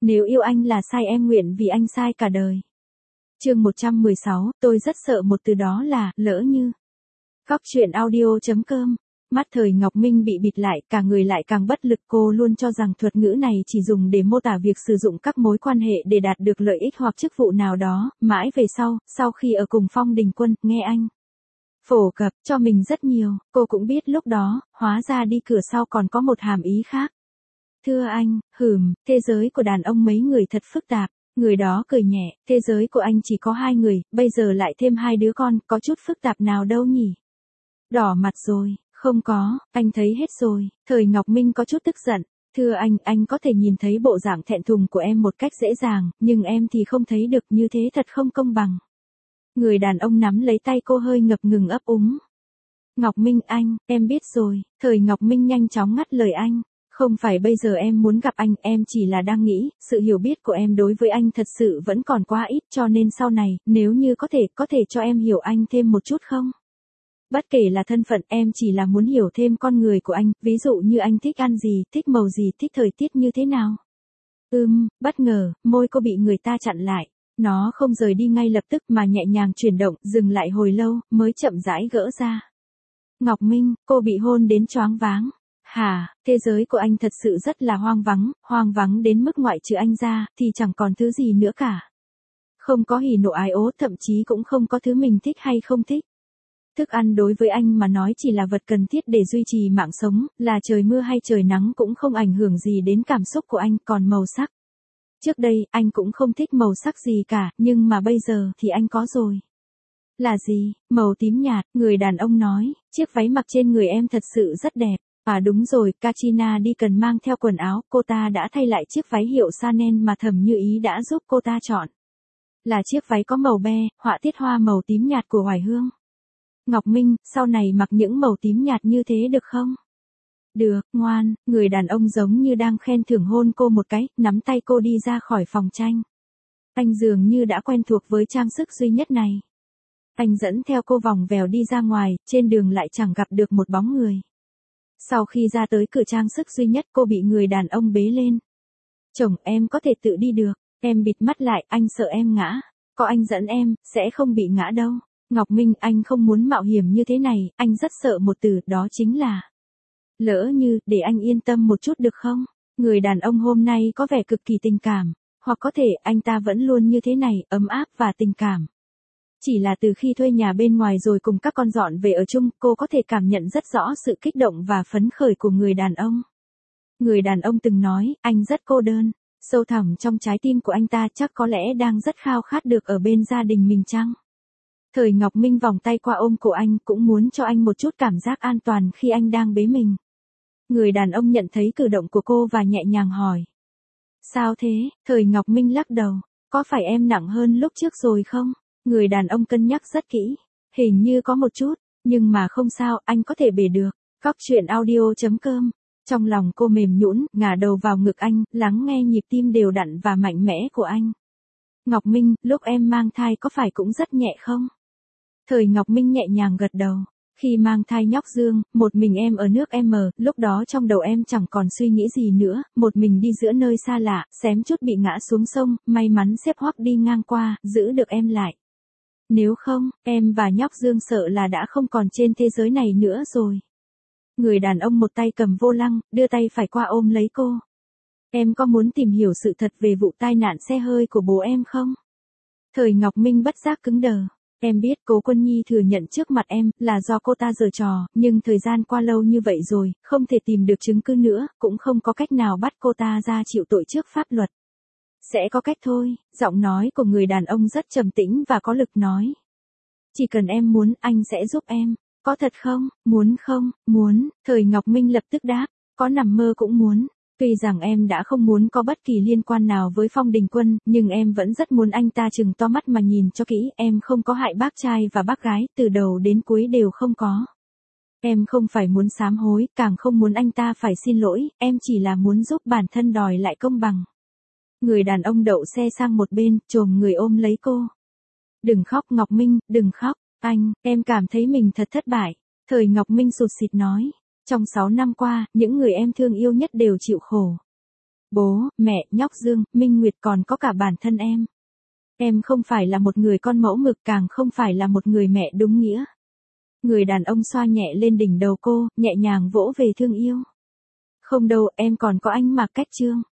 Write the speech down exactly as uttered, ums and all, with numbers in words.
Nếu yêu anh là sai em nguyện vì anh sai cả đời. Chương một trăm mười sáu, tôi rất sợ một từ đó là, lỡ như. Góc truyện audio.com. Mắt Thời Ngọc Minh bị bịt lại, cả người lại càng bất lực. Cô luôn cho rằng thuật ngữ này chỉ dùng để mô tả việc sử dụng các mối quan hệ để đạt được lợi ích hoặc chức vụ nào đó. Mãi về sau, sau khi ở cùng Phong Đình Quân, nghe anh phổ cập cho mình rất nhiều, cô cũng biết lúc đó, hóa ra đi cửa sau còn có một hàm ý khác. Thưa anh, hừm, thế giới của đàn ông mấy người thật phức tạp. Người đó cười nhẹ, thế giới của anh chỉ có hai người, bây giờ lại thêm hai đứa con, có chút phức tạp nào đâu nhỉ? Đỏ mặt rồi, không có, anh thấy hết rồi. Thời Ngọc Minh có chút tức giận. Thưa anh, anh có thể nhìn thấy bộ dạng thẹn thùng của em một cách dễ dàng, nhưng em thì không thấy được, như thế thật không công bằng. Người đàn ông nắm lấy tay cô hơi ngập ngừng ấp úng. Ngọc Minh anh, em biết rồi. Thời Ngọc Minh nhanh chóng ngắt lời anh. Không phải bây giờ em muốn gặp anh, em chỉ là đang nghĩ, sự hiểu biết của em đối với anh thật sự vẫn còn quá ít, cho nên sau này, nếu như có thể, có thể cho em hiểu anh thêm một chút không? Bất kể là thân phận, em chỉ là muốn hiểu thêm con người của anh, ví dụ như anh thích ăn gì, thích màu gì, thích thời tiết như thế nào. Ừm, bất ngờ, môi cô bị người ta chặn lại. Nó không rời đi ngay lập tức mà nhẹ nhàng chuyển động, dừng lại hồi lâu, mới chậm rãi gỡ ra. Ngọc Minh, cô bị hôn đến choáng váng. Hả, thế giới của anh thật sự rất là hoang vắng, hoang vắng đến mức ngoại trừ anh ra, thì chẳng còn thứ gì nữa cả. Không có hỉ nộ ái ố, thậm chí cũng không có thứ mình thích hay không thích. Thức ăn đối với anh mà nói chỉ là vật cần thiết để duy trì mạng sống, là trời mưa hay trời nắng cũng không ảnh hưởng gì đến cảm xúc của anh, còn màu sắc. Trước đây, anh cũng không thích màu sắc gì cả, nhưng mà bây giờ thì anh có rồi. Là gì? Màu tím nhạt, người đàn ông nói, chiếc váy mặc trên người em thật sự rất đẹp. À đúng rồi, Katrina đi cần mang theo quần áo, cô ta đã thay lại chiếc váy hiệu Chanel mà Thẩm Như Ý đã giúp cô ta chọn. Là chiếc váy có màu be, họa tiết hoa màu tím nhạt của Hoài Hương. Ngọc Minh, sau này mặc những màu tím nhạt như thế được không? Được, ngoan, người đàn ông giống như đang khen thưởng hôn cô một cái, nắm tay cô đi ra khỏi phòng tranh. Anh dường như đã quen thuộc với trang sức duy nhất này. Anh dẫn theo cô vòng vèo đi ra ngoài, trên đường lại chẳng gặp được một bóng người. Sau khi ra tới cửa trang sức duy nhất, cô bị người đàn ông bế lên. Chồng, em có thể tự đi được. Em bịt mắt lại, anh sợ em ngã. Có anh dẫn em, sẽ không bị ngã đâu. Ngọc Minh, anh không muốn mạo hiểm như thế này, anh rất sợ một từ, đó chính là lỡ như, để anh yên tâm một chút được không? Người đàn ông hôm nay có vẻ cực kỳ tình cảm, hoặc có thể anh ta vẫn luôn như thế này, ấm áp và tình cảm. Chỉ là từ khi thuê nhà bên ngoài rồi cùng các con dọn về ở chung, cô có thể cảm nhận rất rõ sự kích động và phấn khởi của người đàn ông. Người đàn ông từng nói, anh rất cô đơn. Sâu thẳm trong trái tim của anh ta chắc có lẽ đang rất khao khát được ở bên gia đình mình chăng? Thời Ngọc Minh vòng tay qua ôm cổ anh, cũng muốn cho anh một chút cảm giác an toàn khi anh đang bế mình. Người đàn ông nhận thấy cử động của cô và nhẹ nhàng hỏi. Sao thế? Thời Ngọc Minh lắc đầu. Có phải em nặng hơn lúc trước rồi không? Người đàn ông cân nhắc rất kỹ. Hình như có một chút, nhưng mà không sao, anh có thể bế được. Góc truyện audio.com. Trong lòng cô mềm nhũn, ngả đầu vào ngực anh, lắng nghe nhịp tim đều đặn và mạnh mẽ của anh. Ngọc Minh, lúc em mang thai có phải cũng rất nhẹ không? Thời Ngọc Minh nhẹ nhàng gật đầu. Khi mang thai nhóc Dương, một mình em ở nước M, lúc đó trong đầu em chẳng còn suy nghĩ gì nữa, một mình đi giữa nơi xa lạ, xém chút bị ngã xuống sông, may mắn xếp Hoắc đi ngang qua, giữ được em lại. Nếu không, em và nhóc Dương sợ là đã không còn trên thế giới này nữa rồi. Người đàn ông một tay cầm vô lăng, đưa tay phải qua ôm lấy cô. Em có muốn tìm hiểu sự thật về vụ tai nạn xe hơi của bố em không? Thời Ngọc Minh bất giác cứng đờ. Em biết Cố Quân Nhi thừa nhận trước mặt em là do cô ta giở trò, nhưng thời gian qua lâu như vậy rồi, không thể tìm được chứng cứ nữa, cũng không có cách nào bắt cô ta ra chịu tội trước pháp luật. Sẽ có cách thôi, giọng nói của người đàn ông rất trầm tĩnh và có lực nói. Chỉ cần em muốn, anh sẽ giúp em. Có thật không? Muốn không? Muốn. Thời Ngọc Minh lập tức đáp. Có nằm mơ cũng muốn. Tuy rằng em đã không muốn có bất kỳ liên quan nào với Phong Đình Quân, nhưng em vẫn rất muốn anh ta trừng to mắt mà nhìn cho kỹ. Em không có hại bác trai và bác gái, từ đầu đến cuối đều không có. Em không phải muốn sám hối, càng không muốn anh ta phải xin lỗi, em chỉ là muốn giúp bản thân đòi lại công bằng. Người đàn ông đậu xe sang một bên, chồm người ôm lấy cô. Đừng khóc Ngọc Minh, đừng khóc. Anh, em cảm thấy mình thật thất bại. Thời Ngọc Minh sụt sịt nói. Trong sáu năm qua, những người em thương yêu nhất đều chịu khổ. bố, mẹ, nhóc Dương, Minh Nguyệt còn có cả bản thân em. Em không phải là một người con mẫu mực, càng không phải là một người mẹ đúng nghĩa. Người đàn ông xoa nhẹ lên đỉnh đầu cô, nhẹ nhàng vỗ về thương yêu. Không đâu, em còn có anh Mạc Cách Trương.